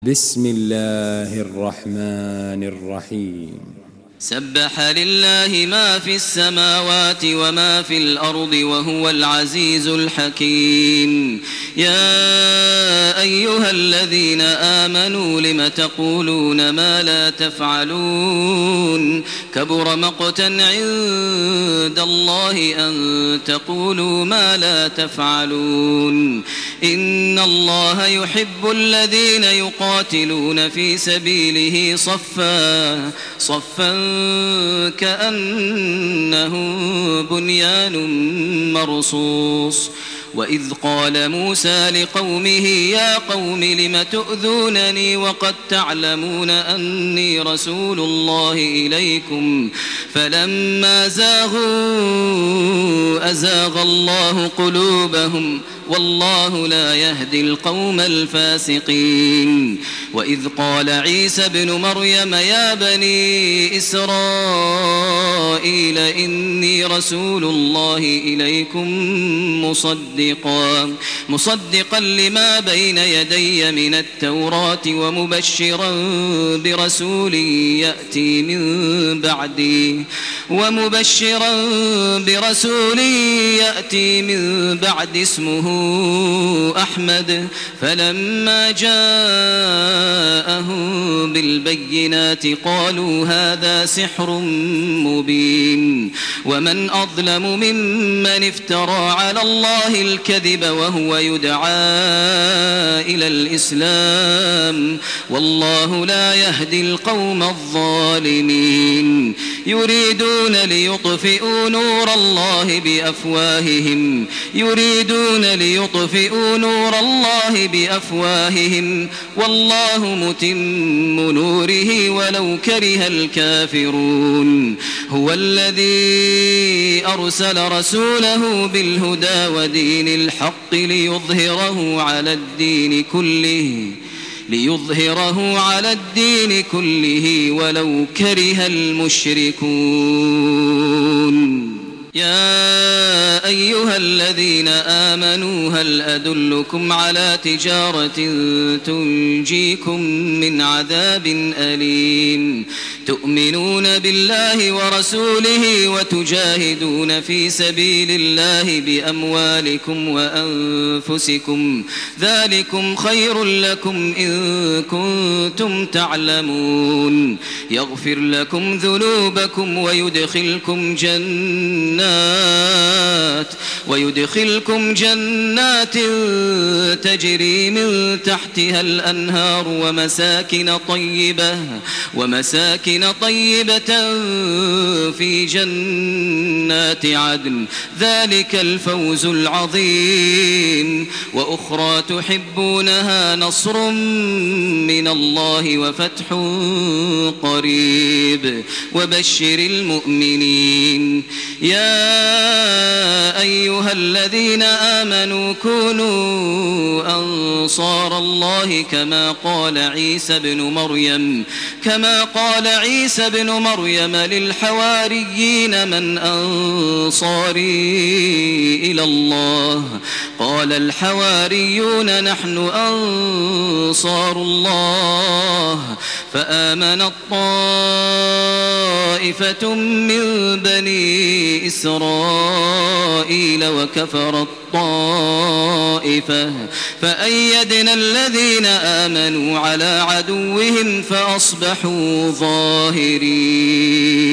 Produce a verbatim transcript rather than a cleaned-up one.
بسم الله الرحمن الرحيم سبح لله ما في السماوات وما في الأرض وهو العزيز الحكيم. يا أيها الذين آمنوا لم تقولون ما لا تفعلون كبر مقتا عند الله أن تقولوا ما لا تفعلون. إن الله يحب الذين يقاتلون في سبيله صفا صفا كأنه بنيان مرصوص. وإذ قال موسى لقومه يا قوم لم تؤذونني وقد تعلمون أني رسول الله إليكم فلما زاغوا أزاغ الله قلوبهم والله لا يهدي القوم الفاسقين. وإذ قال عيسى ابن مريم يا بني إسرائيل إني رسول الله إليكم مصدقا مصدقا لما بين يدي من التوراة ومبشرا برسول يأتي من بعدي ومبشرا برسول يأتي من بعد اسمه أحمد. فلما جاءهم بالبينات قالوا هذا سحر مبين. ومن أظلم ممن افترى على الله الكذب وهو يدعى إلى الإسلام والله لا يهدي القوم الظالمين. يريدون ليطفئوا نور الله بأفواههم يريدون ليطفئوا نور الله بأفواههم والله متم نوره ولو كره الكافرون. هو الذي أرسل رسوله بالهدى ودين الحق ليظهره على الدين كله ليظهره على الدين كله ولو كره المشركون. يا أيها الذين آمنوا هل أدلكم على تجارة تنجيكم من عذاب أليم تؤمنون بالله ورسوله وتجاهدون في سبيل الله بأموالكم وأنفسكم ذلكم خير لكم إن كنتم تعلمون. يغفر لكم ذنوبكم ويدخلكم جنات ويدخلكم جنات تجري من تحتها الأنهار ومساكن طيبة ومساكن طيبة في جنات عدن ذلك الفوز العظيم. وأخرى تحبونها نصر من الله وفتح قريب وبشر المؤمنين. يا أيها الذين آمنوا كونوا أنصار الله كما قال عيسى ابن مريم كما قال عيسى ابن مريم للحواريين من أنصاري إلى الله قال الحواريون نحن أنصار الله. فآمنت طائفة من بني إسرائيل وكفرت طائفة فأيدنا الذين آمنوا على عدوهم فأصبحوا ظاهرين.